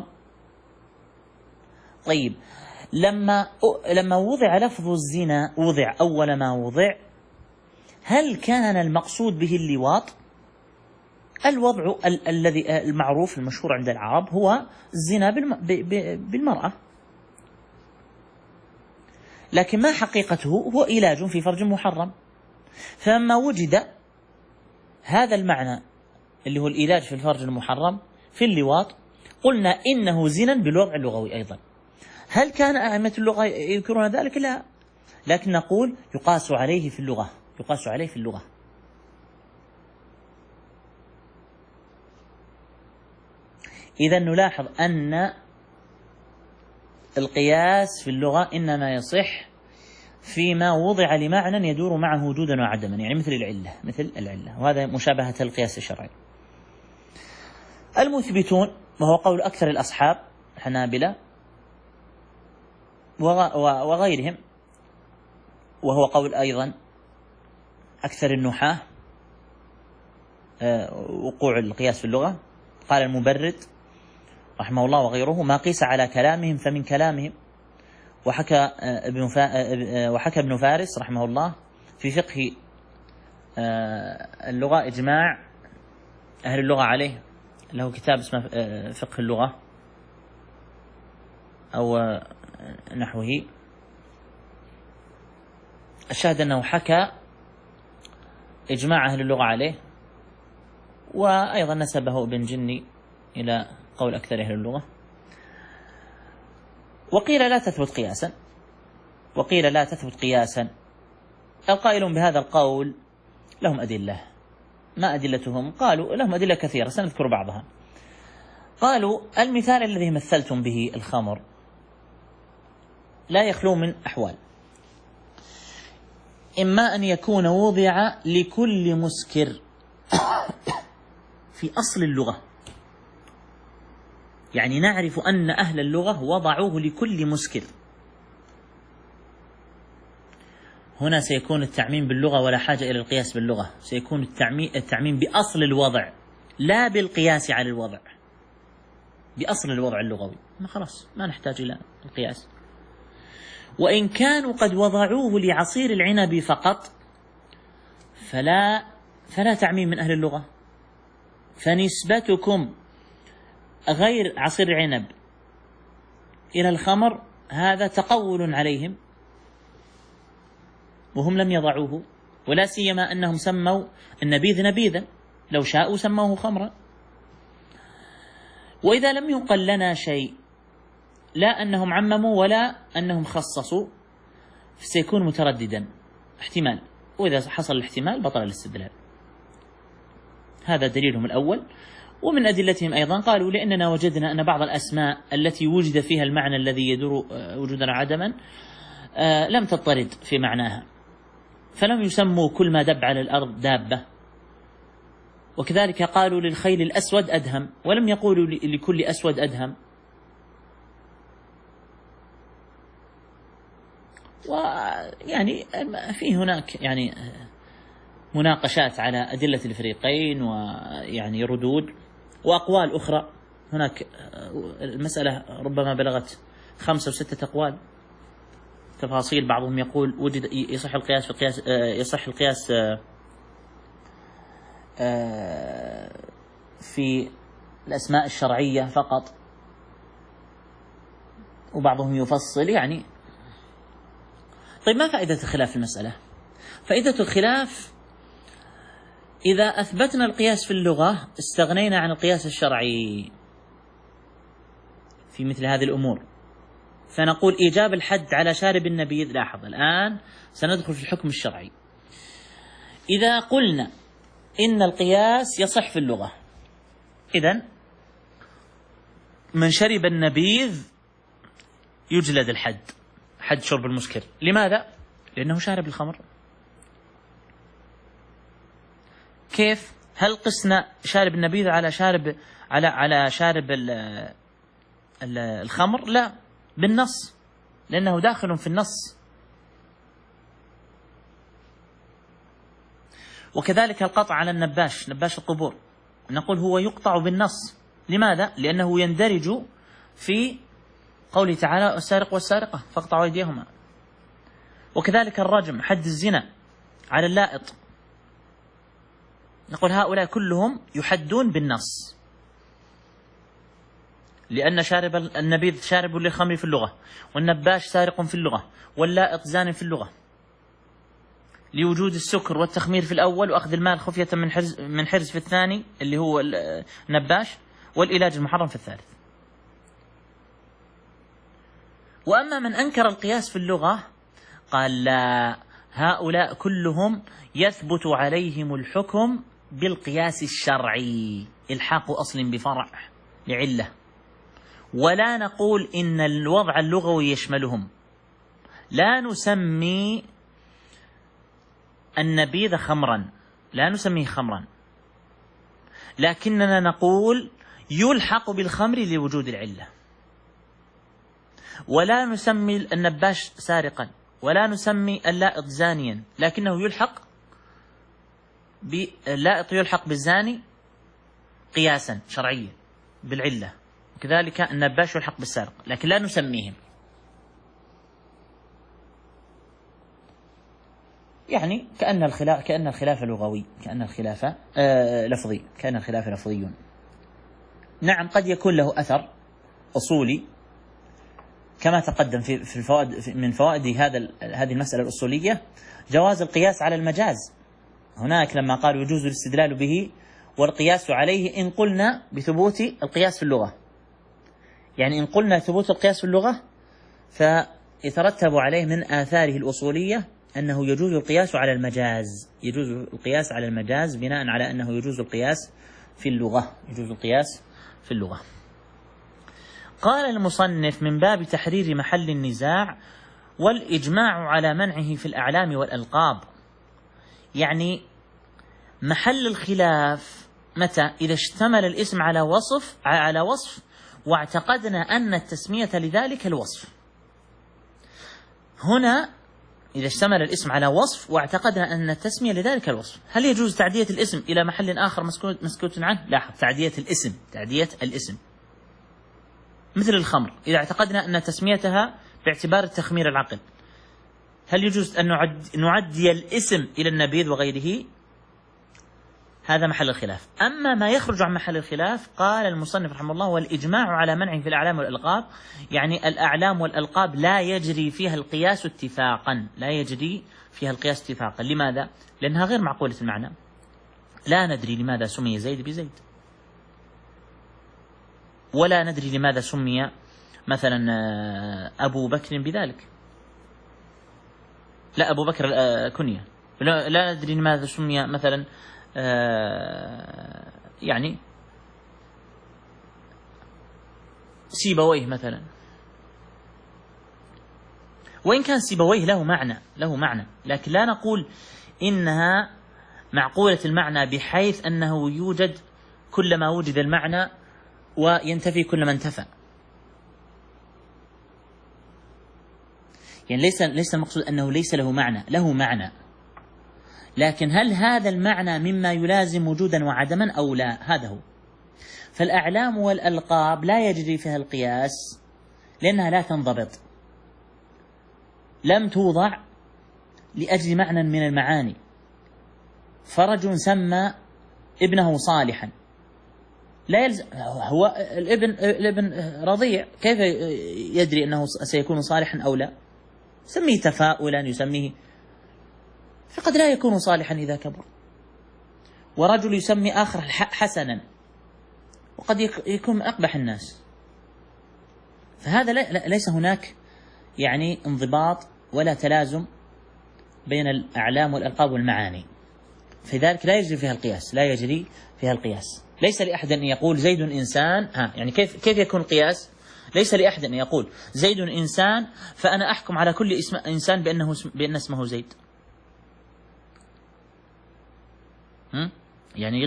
طيب لما وضع لفظ الزنا، وضع أول ما وضع، هل كان المقصود به اللواط؟ الوضع الذي المعروف المشهور عند العرب هو الزنا بالمرأة، لكن ما حقيقته؟ هو إيلاج في فرج محرم. فلما وجد هذا المعنى اللي هو الإيلاج في الفرج المحرم في اللواط، قلنا إنه زنا بالوضع اللغوي أيضا. هل كان أئمة اللغة يذكرون ذلك؟ لا، لكن نقول يقاس عليه في اللغة. إذا نلاحظ أن القياس في اللغة إنما يصح فيما وضع لمعنى يدور معه وجودا وعدما، يعني مثل العلة، وهذا مشابهة القياس الشرعي. المثبتون وهو قول أكثر الأصحاب الحنابلة وغيرهم، وهو قول أيضا أكثر النحاة وقوع القياس في اللغة. قال المبرد رحمه الله وغيره: ما قيس على كلامهم فمن كلامهم. وحكى ابن فارس رحمه الله في فقه اللغة إجماع أهل اللغة عليه، له كتاب اسمه فقه اللغة أو نحوه. الشاهد أنه حكى إجماع أهل اللغة عليه، وأيضا نسبه ابن جني إلى قول أكثر أهل اللغة. وقيل لا تثبت قياسا، وقيل لا تثبت قياسا. القائلون بهذا القول لهم أدلة. ما أدلتهم؟ قالوا لهم أدلة كثيرة سنذكر بعضها. قالوا: المثال الذي مثلتم به الخمر لا يخلو من أحوال: إما أن يكون وضع لكل مسكر في أصل اللغة، يعني نعرف أن أهل اللغة وضعوه لكل مسكر. هنا سيكون التعميم باللغة ولا حاجة إلى القياس باللغة، سيكون التعميم بأصل الوضع لا بالقياس على الوضع، بأصل الوضع اللغوي. ما خلاص ما نحتاج إلى القياس. وإن كانوا قد وضعوه لعصير العنب فقط فلا تعميم من أهل اللغة، فنسبتكم غير عصير العنب إلى الخمر هذا تقول عليهم، وهم لم يضعوه، ولا سيما أنهم سموا النبيذ نبيذا، لو شاءوا سموه خمرا. وإذا لم يقل لنا شيء، لا أنهم عمموا ولا أنهم خصصوا، سيكون مترددا احتمال، وإذا حصل الاحتمال بطل الاستدلال. هذا دليلهم الأول. ومن أدلتهم أيضا قالوا: لأننا وجدنا أن بعض الأسماء التي وجد فيها المعنى الذي يدور وجودا عدما لم تضطرد في معناها، فلم يسموا كل ما دب على الأرض دابة. وكذلك قالوا للخيل الأسود أدهم، ولم يقولوا لكل أسود أدهم. ويعني في هناك يعني مناقشات على أدلة الفريقين، ويعني ردود وأقوال أخرى. هناك المسألة ربما بلغت 5 أو 6 أقوال، تفاصيل. بعضهم يقول وجد يصح القياس في القياس، يصح القياس في الأسماء الشرعية فقط، وبعضهم يفصل يعني. طيب ما فائدة الخلاف في المسألة؟ فائدة الخلاف: إذا أثبتنا القياس في اللغة استغنينا عن القياس الشرعي في مثل هذه الأمور، فنقول إيجاب الحد على شارب النبيذ. لاحظ الآن سندخل في الحكم الشرعي. إذا قلنا إن القياس يصح في اللغة، إذن من شرب النبيذ يجلد الحد، حد شرب المسكر. لماذا؟ لأنه شارب الخمر. كيف؟ هل قسنا شارب النبيذ على شارب الخمر؟ لا، بالنص، لأنه داخل في النص. وكذلك القطع على النباش، نباش القبور، نقول هو يقطع بالنص. لماذا؟ لأنه يندرج في قوله تعالى: السارق والسارقة فاقطعوا أيديهما. وكذلك الرجم، حد الزنا على اللائط، نقول هؤلاء كلهم يحدون بالنص، لأن شارب النبيذ شارب للخمر في اللغة، والنباش سارق في اللغة، واللائط زان في اللغة، لوجود السكر والتخمير في الأول، وأخذ المال خفية من حرز في الثاني اللي هو النباش، والإلاج المحرم في الثالث. وأما من أنكر القياس في اللغة قال: لا، هؤلاء كلهم يثبت عليهم الحكم بالقياس الشرعي، إلحاق أصل بفرع لعلة، ولا نقول إن الوضع اللغوي يشملهم. لا نسمي النبيذ خمرا، لا نسميه خمرا، لكننا نقول يلحق بالخمر لوجود العلة، ولا نسمي النباش سارقا، ولا نسمي اللائط زانيا، لكنه اللائط يلحق بالزاني قياسا شرعيا بالعلة، وكذلك النباش يلحق بالسارق، لكن لا نسميهم. يعني كأن الخلاف لغوي، كأن الخلاف لفظي، كأن الخلاف لفظي. نعم قد يكون له أثر أصولي كما تقدم في الفوائد، من فوائد هذه المسألة الأصولية جواز القياس على المجاز. هناك لما قالوا يجوز الاستدلال به والقياس عليه إن قلنا بثبوت القياس في اللغة، يعني إن قلنا ثبوت القياس في اللغة فيترتب عليه من آثاره الأصولية أنه يجوز القياس على المجاز، يجوز القياس على المجاز بناء على أنه يجوز القياس في اللغة، يجوز القياس في اللغة. قال المصنف: من باب تحرير محل النزاع والإجماع على منعه في الأعلام والألقاب. يعني محل الخلاف متى؟ إذا اشتمل الاسم على وصف واعتقدنا أن التسمية لذلك الوصف. هنا إذا اشتمل الاسم على وصف واعتقدنا أن التسمية لذلك الوصف، هل يجوز تعدية الاسم إلى محل آخر مسكوت عنه؟ لاحظ، تعدية الاسم مثل الخمر، إذا اعتقدنا أن تسميتها باعتبار التخمير العقل، هل يجوز أن نعدي الاسم إلى النبيذ وغيره؟ هذا محل الخلاف. أما ما يخرج عن محل الخلاف، قال المصنف رحمه الله: والإجماع على منعه في الأعلام والألقاب. يعني الأعلام والألقاب لا يجري فيها القياس اتفاقا، لا يجري فيها القياس اتفاقا. لماذا؟ لأنها غير معقولة المعنى، لا ندري لماذا سمي زيد بزيد، ولا ندري لماذا سمي مثلا أبو بكر بذلك، لا أبو بكر كنية، لا ندري لماذا سمي مثلا يعني سيبويه مثلا، وإن كان سيبويه له معنى، لكن لا نقول إنها معقولة المعنى بحيث أنه يوجد كلما وجد المعنى وينتفي كلما انتفى. يعني ليس المقصود أنه ليس له معنى، لكن هل هذا المعنى مما يلازم وجودا وعدما أو لا؟ هذا هو. فالأعلام والألقاب لا يجري فيها القياس لأنها لا تنضبط، لم توضع لأجل معنى من المعاني. فرجل سمى ابنه صالحا، لا يلزم، هو الابن رضيع، كيف يدري أنه سيكون صالحا أو لا؟ يسميه تفاؤلا، يسميه، فقد لا يكون صالحا إذا كبر. ورجل يسمي آخر حسنا، وقد يكون من أقبح الناس. فهذا ليس هناك يعني انضباط ولا تلازم بين الأعلام والألقاب والمعاني، في ذلك لا يجري فيها القياس. ليس لأحد أن يقول زيد إنسان، يعني كيف يكون القياس؟ ليس لأحد أن يقول زيد إنسان فأنا أحكم على كل إنسان بأن اسمه زيد. يعني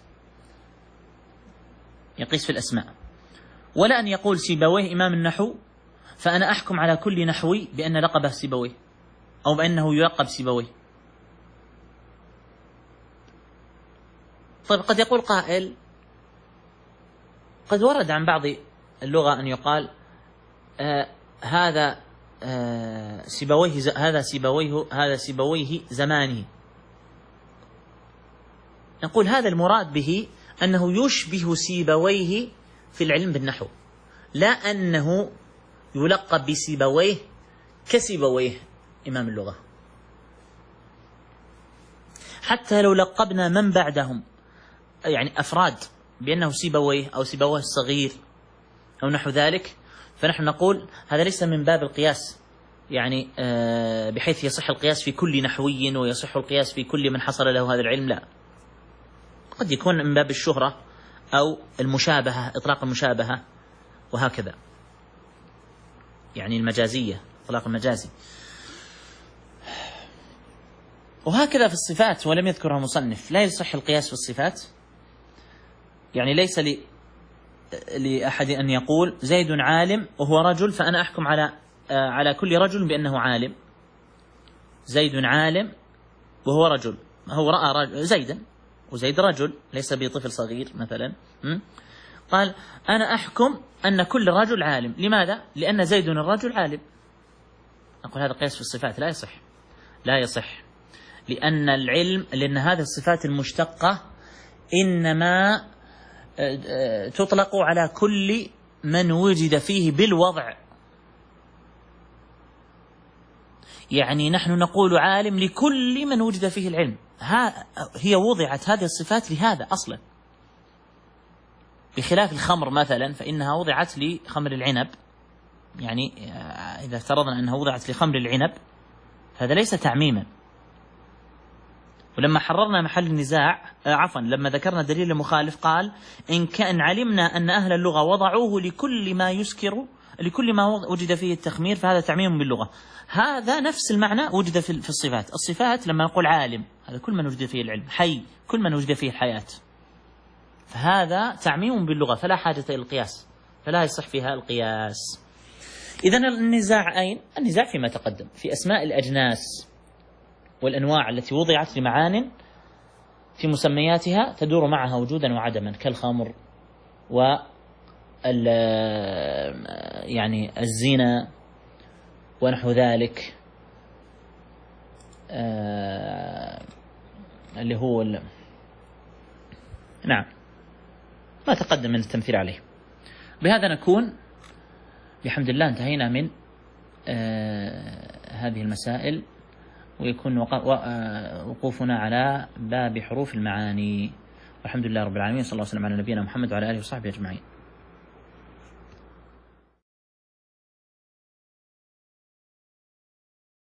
يقيس في الأسماء. ولا أن يقول سيبويه إمام النحو فأنا أحكم على كل نحوي بأن لقبه سيبويه أو بأنه يلقب سيبويه. طيب قد يقول قائل، قد ورد عن بعض اللغة أن يقال هذا سيبويه زمانه. نقول هذا المراد به أنه يشبه سيبويه في العلم بالنحو، لا أنه يلقب بسيبويه كسيبويه إمام اللغة. حتى لو لقبنا من بعدهم يعني أفراد بأنه سيبويه أو سيبويه الصغير أو نحو ذلك، فنحن نقول هذا ليس من باب القياس، يعني بحيث يصح القياس في كل نحوي ويصح القياس في كل من حصل له هذا العلم، لا. قد يكون من باب الشهرة أو المشابهة، إطلاق المشابهة، وهكذا، يعني المجازية، إطلاق المجازي. وهكذا في الصفات، ولم يذكرها مصنف، لا يصح القياس في الصفات، يعني ليس لأحد أن يقول زيد عالم وهو رجل، فأنا أحكم على كل رجل بأنه عالم. زيد عالم وهو رجل، هو رأى زيدا، وزيد رجل ليس بطفل صغير مثلا. قال أنا أحكم أن كل رجل عالم. لماذا؟ لأن زيد الرجل عالم. أقول هذا قياس في الصفات لا يصح، لا يصح، لأن العلم، لأن هذه الصفات المشتقة إنما تطلق على كل من وجد فيه بالوضع. يعني نحن نقول عالم لكل من وجد فيه العلم، هي وضعت هذه الصفات لهذا أصلا، بخلاف الخمر مثلا فإنها وضعت لخمر العنب. يعني إذا افترضنا أنها وضعت لخمر العنب هذا ليس تعميما. ولما حررنا محل النزاع، لما ذكرنا دليل المخالف قال إن كان علمنا أن أهل اللغة وضعوه لكل ما يسكر، لكل ما وجد فيه التخمير، فهذا تعميم باللغة. هذا نفس المعنى وجد في الصفات. الصفات لما نقول عالم هذا كل من وجد فيه العلم، حي كل من وجد فيه الحياة، فهذا تعميم باللغة، فلا حاجة إلى القياس، فلا يصح فيها القياس. إذن النزاع أين؟ النزاع فيما تقدم في أسماء الأجناس والأنواع التي وضعت لمعان في مسمياتها تدور معها وجودا وعدما، كالخمر يعني الزنا ونحو ذلك، اللي هو نعم ما تقدم من التمثيل عليه. بهذا نكون بحمد الله انتهينا من هذه المسائل، ويكون وقوفنا على باب حروف المعاني. والحمد لله رب العالمين، صلى الله وسلم على نبينا محمد وعلى آله وصحبه أجمعين.